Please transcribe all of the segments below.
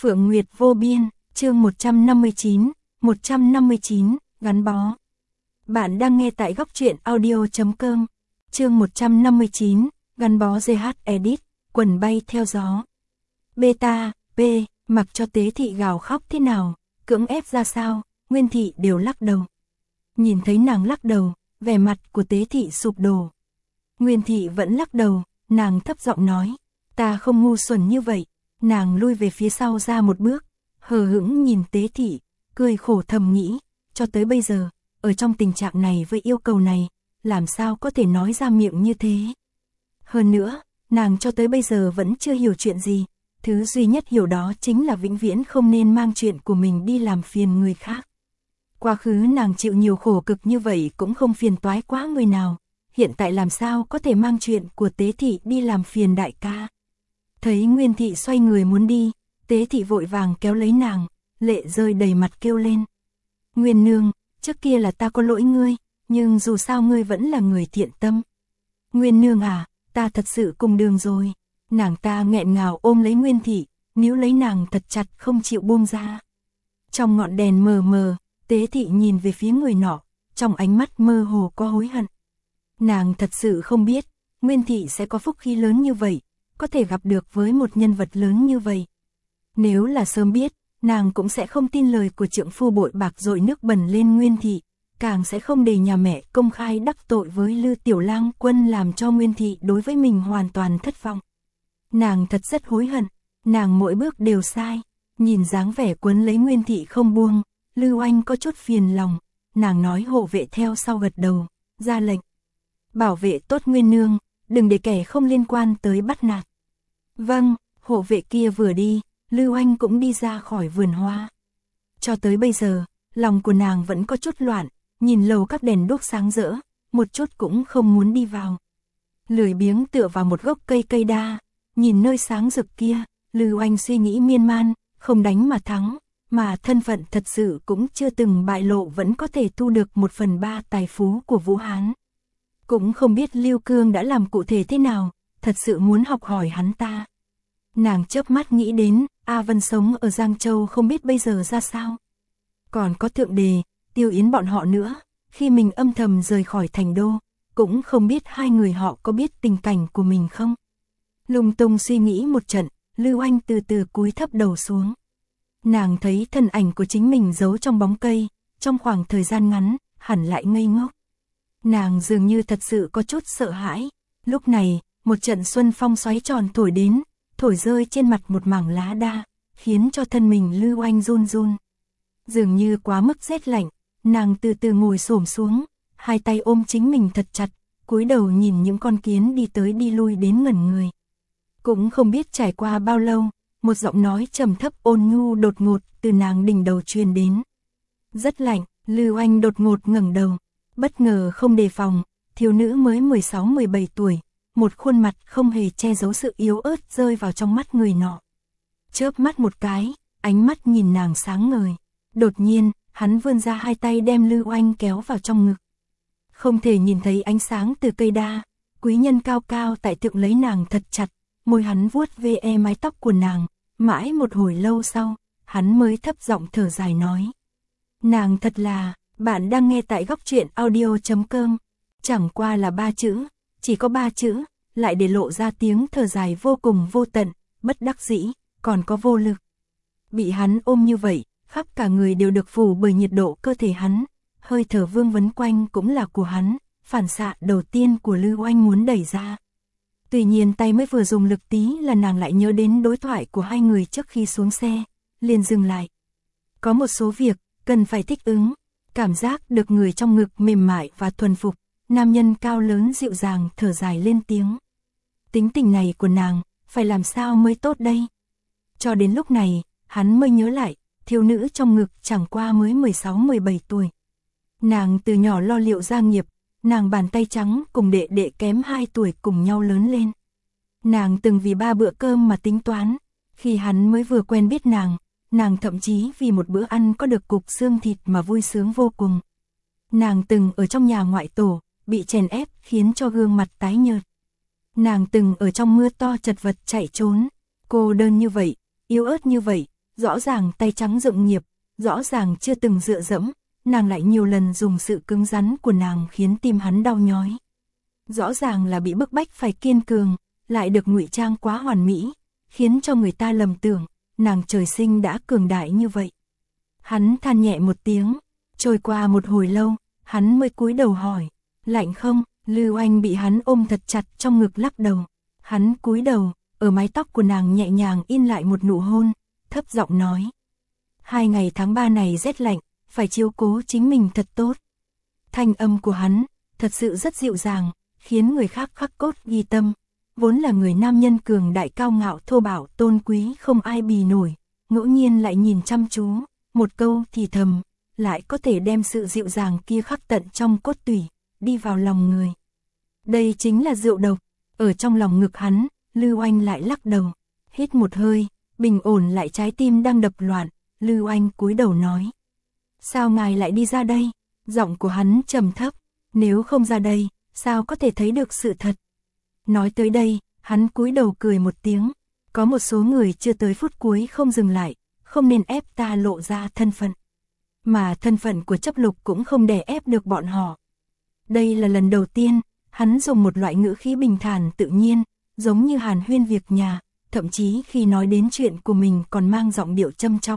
Phượng Nguyệt vô biên, chương 159, gắn bó. Bạn đang nghe tại góc truyện audio.com, chương 159, gắn bó GH Edit, quần bay theo gió. Beta, P, mặc cho Tế Thị gào khóc thế nào, cưỡng ép ra sao, Nguyên Thị đều lắc đầu. Nhìn thấy nàng lắc đầu, vẻ mặt của Tế Thị sụp đổ. Nguyên Thị vẫn lắc đầu, nàng thấp giọng nói, ta không ngu xuẩn như vậy. Nàng lui về phía sau ra một bước, hờ hững nhìn Tế Thị, cười khổ thầm nghĩ, cho tới bây giờ, ở trong tình trạng này với yêu cầu này, làm sao có thể nói ra miệng như thế. Hơn nữa, nàng cho tới bây giờ vẫn chưa hiểu chuyện gì, thứ duy nhất hiểu đó chính là vĩnh viễn không nên mang chuyện của mình đi làm phiền người khác. Quá khứ nàng chịu nhiều khổ cực như vậy cũng không phiền toái quá người nào, hiện tại làm sao có thể mang chuyện của Tế Thị đi làm phiền đại ca. Thấy Nguyên Thị xoay người muốn đi, Tế Thị vội vàng kéo lấy nàng, lệ rơi đầy mặt kêu lên. Nguyên nương, trước kia là ta có lỗi ngươi, nhưng dù sao ngươi vẫn là người thiện tâm. Nguyên nương à, ta thật sự cùng đường rồi. Nàng ta nghẹn ngào ôm lấy Nguyên Thị, níu lấy nàng thật chặt không chịu buông ra. Trong ngọn đèn mờ mờ, Tế Thị nhìn về phía người nọ, trong ánh mắt mơ hồ có hối hận. Nàng thật sự không biết, Nguyên Thị sẽ có phúc khí lớn như vậy, có thể gặp được với một nhân vật lớn như vậy. Nếu là sớm biết, nàng cũng sẽ không tin lời của trượng phu bội bạc dội nước bẩn lên Nguyên Thị, càng sẽ không để nhà mẹ công khai đắc tội với Lư Tiểu Lang Quân làm cho Nguyên Thị đối với mình hoàn toàn thất vọng. Nàng thật rất hối hận, nàng mỗi bước đều sai, nhìn dáng vẻ quấn lấy Nguyên Thị không buông, Lư Oanh có chút phiền lòng, nàng nói hộ vệ theo sau gật đầu, ra lệnh. Bảo vệ tốt Nguyên nương, đừng để kẻ không liên quan tới bắt nạt. Vâng, hộ vệ kia vừa đi, Lưu Anh cũng đi ra khỏi vườn hoa. Cho tới bây giờ, lòng của nàng vẫn có chút loạn, nhìn lầu các đèn đuốc sáng rỡ, một chút cũng không muốn đi vào. Lười biếng tựa vào một gốc cây đa, nhìn nơi sáng rực kia, Lưu Anh suy nghĩ miên man, không đánh mà thắng, mà thân phận thật sự cũng chưa từng bại lộ vẫn có thể thu được 1/3 tài phú của Vũ Hán. Cũng không biết Lưu Cương đã làm cụ thể thế nào, thật sự muốn học hỏi hắn ta. Nàng chớp mắt nghĩ đến, A Vân sống ở Giang Châu không biết bây giờ ra sao. Còn có Thượng Đề, Tiêu Yến bọn họ nữa, khi mình âm thầm rời khỏi thành đô, cũng không biết hai người họ có biết tình cảnh của mình không. Lung tung suy nghĩ một trận, Lưu Anh từ từ cúi thấp đầu xuống. Nàng thấy thân ảnh của chính mình giấu trong bóng cây, trong khoảng thời gian ngắn, hẳn lại ngây ngốc. Nàng dường như thật sự có chút sợ hãi. Lúc này, một trận xuân phong xoáy tròn thổi đến, thổi rơi trên mặt một mảng lá đa, khiến cho thân mình Lưu Anh run run. Dường như quá mức rét lạnh, nàng từ từ ngồi xổm xuống, hai tay ôm chính mình thật chặt, cúi đầu nhìn những con kiến đi tới đi lui đến ngẩn người. Cũng không biết trải qua bao lâu, một giọng nói trầm thấp ôn nhu đột ngột từ nàng đỉnh đầu truyền đến. Rất lạnh, Lưu Anh đột ngột ngẩng đầu. Bất ngờ không đề phòng, thiếu nữ mới 16-17 tuổi, một khuôn mặt không hề che giấu sự yếu ớt rơi vào trong mắt người nọ. Chớp mắt một cái, ánh mắt nhìn nàng sáng ngời. Đột nhiên, hắn vươn ra hai tay đem Lưu Oanh kéo vào trong ngực. Không thể nhìn thấy ánh sáng từ cây đa, quý nhân cao cao tại thượng lấy nàng thật chặt, môi hắn vuốt ve mái tóc của nàng, mãi một hồi lâu sau, hắn mới thấp giọng thở dài nói. Nàng thật là... Bạn đang nghe tại góc truyện audio.com, chẳng qua là 3 chữ, chỉ có 3 chữ, lại để lộ ra tiếng thở dài vô cùng vô tận, bất đắc dĩ, còn có vô lực. Bị hắn ôm như vậy, khắp cả người đều được phủ bởi nhiệt độ cơ thể hắn, hơi thở vương vấn quanh cũng là của hắn, phản xạ đầu tiên của Lưu Oanh muốn đẩy ra. Tuy nhiên tay mới vừa dùng lực tí là nàng lại nhớ đến đối thoại của hai người trước khi xuống xe, liền dừng lại. Có một số việc, cần phải thích ứng. Cảm giác được người trong ngực mềm mại và thuần phục, nam nhân cao lớn dịu dàng thở dài lên tiếng. Tính tình này của nàng, phải làm sao mới tốt đây? Cho đến lúc này, hắn mới nhớ lại, thiếu nữ trong ngực chẳng qua mới 16-17 tuổi. Nàng từ nhỏ lo liệu gia nghiệp, nàng bàn tay trắng cùng đệ đệ kém 2 tuổi cùng nhau lớn lên. Nàng từng vì 3 bữa cơm mà tính toán, khi hắn mới vừa quen biết nàng thậm chí vì một bữa ăn có được cục xương thịt mà vui sướng vô cùng. Nàng từng ở trong nhà ngoại tổ, bị chèn ép khiến cho gương mặt tái nhợt. Nàng từng ở trong mưa to chật vật chạy trốn, cô đơn như vậy, yếu ớt như vậy, rõ ràng tay trắng dựng nghiệp, rõ ràng chưa từng dựa dẫm, nàng lại nhiều lần dùng sự cứng rắn của nàng khiến tim hắn đau nhói. Rõ ràng là bị bức bách phải kiên cường, lại được ngụy trang quá hoàn mỹ, khiến cho người ta lầm tưởng, nàng trời sinh đã cường đại như vậy. Hắn than nhẹ một tiếng, trôi qua một hồi lâu, hắn mới cúi đầu hỏi, lạnh không? Lưu Anh bị hắn ôm thật chặt trong ngực lắc đầu. Hắn cúi đầu, ở mái tóc của nàng nhẹ nhàng in lại một nụ hôn, thấp giọng nói. 2 ngày tháng 3 này rét lạnh, phải chiếu cố chính mình thật tốt. Thanh âm của hắn, thật sự rất dịu dàng, khiến người khác khắc cốt ghi tâm. Vốn là người nam nhân cường đại cao ngạo thô bạo tôn quý không ai bì nổi, ngẫu nhiên lại nhìn chăm chú, một câu thì thầm, lại có thể đem sự dịu dàng kia khắc tận trong cốt tủy, đi vào lòng người. Đây chính là rượu độc, ở trong lòng ngực hắn, Lưu Anh lại lắc đầu, hít một hơi, bình ổn lại trái tim đang đập loạn, Lưu Anh cúi đầu nói. Sao ngài lại đi ra đây? Giọng của hắn trầm thấp, nếu không ra đây, sao có thể thấy được sự thật? Nói tới đây, hắn cúi đầu cười một tiếng, có một số người chưa tới phút cuối không dừng lại, không nên ép ta lộ ra thân phận. Mà thân phận của chấp lục cũng không đè ép được bọn họ. Đây là lần đầu tiên, hắn dùng một loại ngữ khí bình thản tự nhiên, giống như hàn huyên việc nhà, thậm chí khi nói đến chuyện của mình còn mang giọng điệu châm chọc.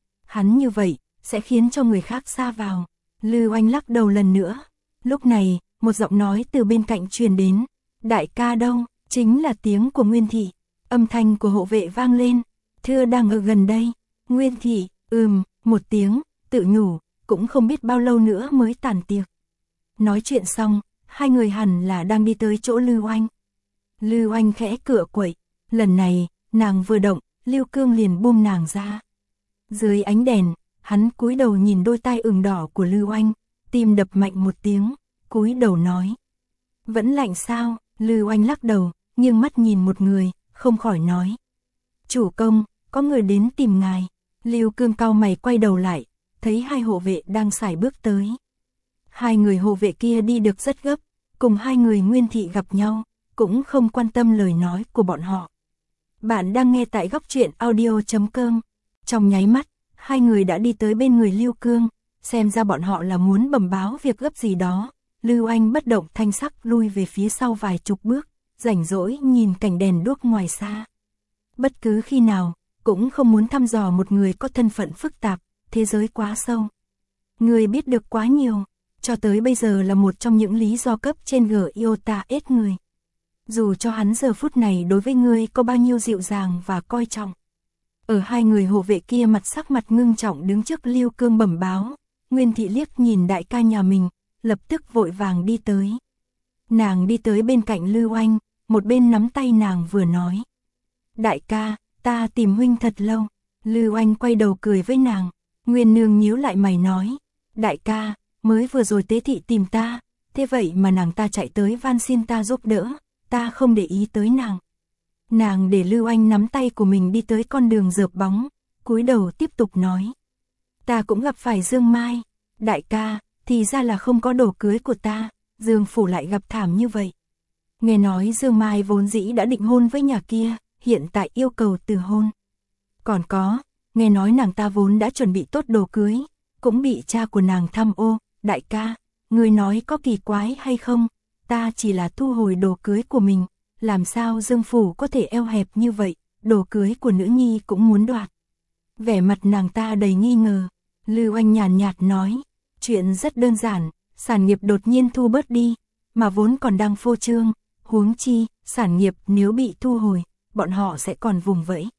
Hắn như vậy, sẽ khiến cho người khác xa vào. Lưu Anh lắc đầu lần nữa. Lúc này, một giọng nói từ bên cạnh truyền đến. Đại ca đâu? Chính là tiếng của Nguyên Thị. Âm thanh của hộ vệ vang lên. Thưa đang ở gần đây. Nguyên Thị, một tiếng, tự nhủ, cũng không biết bao lâu nữa mới tàn tiệc. Nói chuyện xong, hai người hẳn là đang đi tới chỗ Lưu Anh. Lưu Anh khẽ cựa quậy. Lần này, nàng vừa động, Lưu Cương liền buông nàng ra. Dưới ánh đèn, hắn cúi đầu nhìn đôi tai ửng đỏ của Lưu Anh, tim đập mạnh một tiếng, cúi đầu nói. Vẫn lạnh sao? Lưu Anh lắc đầu, nghiêng mắt nhìn một người, không khỏi nói. Chủ công, có người đến tìm ngài. Lưu Cương cau mày quay đầu lại, thấy hai hộ vệ đang sải bước tới. Hai người hộ vệ kia đi được rất gấp, cùng hai người Nguyên Thị gặp nhau, cũng không quan tâm lời nói của bọn họ. Bạn đang nghe tại góc truyện audio.com. Trong nháy mắt, hai người đã đi tới bên người Lưu Cương, xem ra bọn họ là muốn bẩm báo việc gấp gì đó. Lưu Anh bất động thanh sắc lui về phía sau vài chục bước, rảnh rỗi nhìn cảnh đèn đuốc ngoài xa. Bất cứ khi nào, cũng không muốn thăm dò một người có thân phận phức tạp, thế giới quá sâu. Người biết được quá nhiều, cho tới bây giờ là một trong những lý do cấp trên gở yêu ta ết người. Dù cho hắn giờ phút này đối với ngươi có bao nhiêu dịu dàng và coi trọng. Ở hai người hộ vệ kia sắc mặt ngưng trọng đứng trước Lưu Cương bẩm báo, Nguyên Thị liếc nhìn đại ca nhà mình, lập tức vội vàng đi tới. Nàng đi tới bên cạnh Lưu Anh, một bên nắm tay nàng vừa nói. Đại ca, ta tìm huynh thật lâu. Lưu Anh quay đầu cười với nàng, Nguyên Nương nhíu lại mày nói. Đại ca, mới vừa rồi Tế Thị tìm ta, thế vậy mà nàng ta chạy tới van xin ta giúp đỡ, ta không để ý tới nàng. Nàng để Lưu Anh nắm tay của mình đi tới con đường rợp bóng, cúi đầu tiếp tục nói. Ta cũng gặp phải Dương Mai. Đại ca, thì ra là không có đồ cưới của ta, Dương phủ lại gặp thảm như vậy. Nghe nói Dương Mai vốn dĩ đã định hôn với nhà kia, hiện tại yêu cầu từ hôn. Còn có, nghe nói nàng ta vốn đã chuẩn bị tốt đồ cưới, cũng bị cha của nàng tham ô. Đại ca, người nói có kỳ quái hay không? Ta chỉ là thu hồi đồ cưới của mình, làm sao Dương phủ có thể eo hẹp như vậy, đồ cưới của nữ nhi cũng muốn đoạt. Vẻ mặt nàng ta đầy nghi ngờ, Lưu Anh nhàn nhạt nói, chuyện rất đơn giản, sản nghiệp đột nhiên thu bớt đi, mà vốn còn đang phô trương, huống chi, sản nghiệp nếu bị thu hồi, bọn họ sẽ còn vùng vẫy.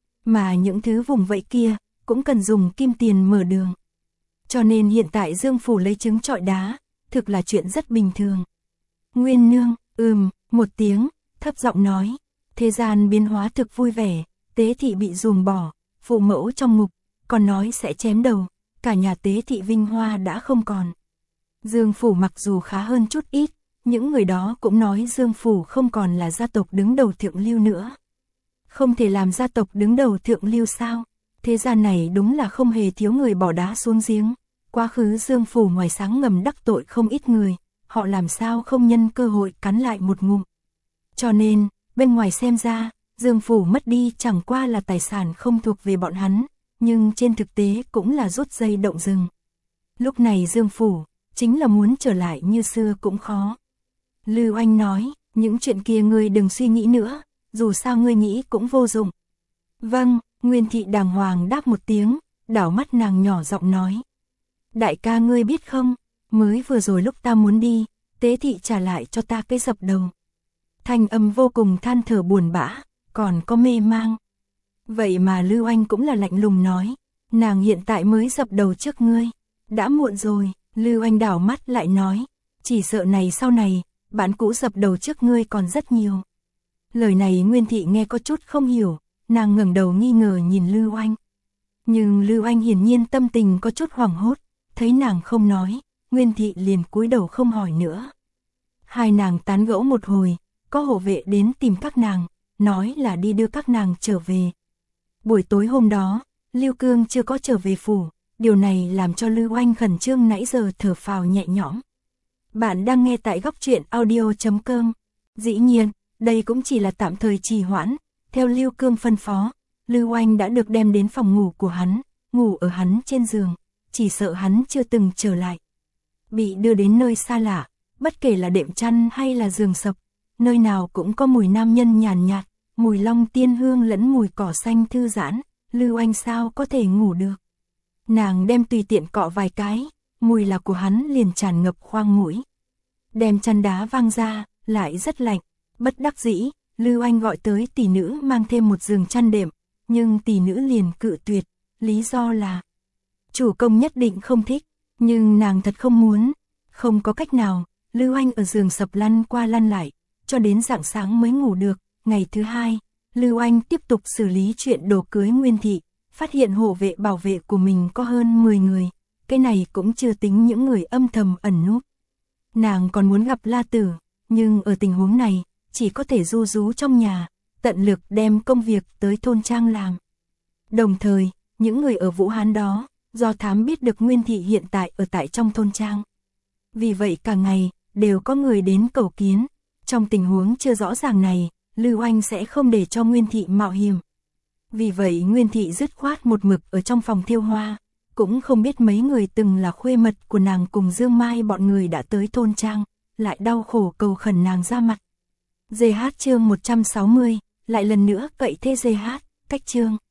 Mà những thứ vùng vẫy kia, cũng cần dùng kim tiền mở đường. Cho nên hiện tại Dương phủ lấy trứng trọi đá, thực là chuyện rất bình thường. Nguyên Nương, một tiếng, thấp giọng nói, thế gian biến hóa thực vui vẻ, Tế Thị bị ruồng bỏ, phụ mẫu trong ngục, còn nói sẽ chém đầu, cả nhà Tế Thị vinh hoa đã không còn. Dương phủ mặc dù khá hơn chút ít, những người đó cũng nói Dương phủ không còn là gia tộc đứng đầu thượng lưu nữa. Không thể làm gia tộc đứng đầu thượng lưu sao? Thế gian này đúng là không hề thiếu người bỏ đá xuống giếng. Quá khứ Dương phủ ngoài sáng ngầm đắc tội không ít người, họ làm sao không nhân cơ hội cắn lại một ngụm. Cho nên, bên ngoài xem ra, Dương phủ mất đi chẳng qua là tài sản không thuộc về bọn hắn, nhưng trên thực tế cũng là rút dây động rừng. Lúc này Dương Phủ, chính là muốn trở lại như xưa cũng khó. Lưu Anh nói, những chuyện kia ngươi đừng suy nghĩ nữa, dù sao ngươi nghĩ cũng vô dụng. Vâng, Nguyên Thị đàng hoàng đáp một tiếng, đảo mắt nàng nhỏ giọng nói. Đại ca ngươi biết không, mới vừa rồi lúc ta muốn đi, Tế Thị trả lại cho ta cái dập đầu. Thanh âm vô cùng than thở buồn bã, còn có mê mang. Vậy mà Lưu Anh cũng là lạnh lùng nói, nàng hiện tại mới dập đầu trước ngươi, đã muộn rồi. Lưu Anh đảo mắt lại nói, chỉ sợ này sau này, bạn cũ dập đầu trước ngươi còn rất nhiều. Lời này Nguyên Thị nghe có chút không hiểu, nàng ngẩng đầu nghi ngờ nhìn Lưu Anh. Nhưng Lưu Anh hiển nhiên tâm tình có chút hoảng hốt, thấy nàng không nói, Nguyên Thị liền cúi đầu không hỏi nữa. Hai nàng tán gẫu một hồi, có hộ vệ đến tìm các nàng, nói là đi đưa các nàng trở về. Buổi tối hôm đó, Lưu Cương chưa có trở về phủ, điều này làm cho Lưu Anh khẩn trương nãy giờ thở phào nhẹ nhõm. Bạn đang nghe tại góc truyện audio.com. Dĩ nhiên, đây cũng chỉ là tạm thời trì hoãn, theo Lưu Cương phân phó, Lưu Anh đã được đem đến phòng ngủ của hắn, ngủ ở hắn trên giường, chỉ sợ hắn chưa từng trở lại. Bị đưa đến nơi xa lạ, bất kể là đệm chăn hay là giường sập, nơi nào cũng có mùi nam nhân nhàn nhạt, mùi long tiên hương lẫn mùi cỏ xanh thư giãn, Lưu Anh sao có thể ngủ được. Nàng đem tùy tiện cọ vài cái, mùi là của hắn liền tràn ngập khoang mũi. Đem chăn đá vang ra, lại rất lạnh, bất đắc dĩ, Lưu Anh gọi tới tỷ nữ mang thêm một giường chăn đệm, nhưng tỷ nữ liền cự tuyệt, lý do là chủ công nhất định không thích, nhưng nàng thật không muốn, không có cách nào, Lưu Anh ở giường sập lăn qua lăn lại, cho đến rạng sáng mới ngủ được. Ngày thứ hai, Lưu Anh tiếp tục xử lý chuyện đồ cưới Nguyên Thị, phát hiện hộ vệ bảo vệ của mình có hơn 10 người, cái này cũng chưa tính những người âm thầm ẩn núp. Nàng còn muốn gặp La Tử, nhưng ở tình huống này, chỉ có thể ru rú trong nhà, tận lực đem công việc tới thôn trang làm. Đồng thời, những người ở Vũ Hán đó, do thám biết được Nguyên Thị hiện tại ở tại trong thôn trang. Vì vậy cả ngày, đều có người đến cầu kiến. Trong tình huống chưa rõ ràng này, Lưu Anh sẽ không để cho Nguyên Thị mạo hiểm. Vì vậy Nguyên Thị dứt khoát một mực ở trong phòng thêu hoa, cũng không biết mấy người từng là khuê mật của nàng cùng Dương Mai bọn người đã tới thôn trang, lại đau khổ cầu khẩn nàng ra mặt. GH chương 160, lại lần nữa cậy thế GH, cách chương.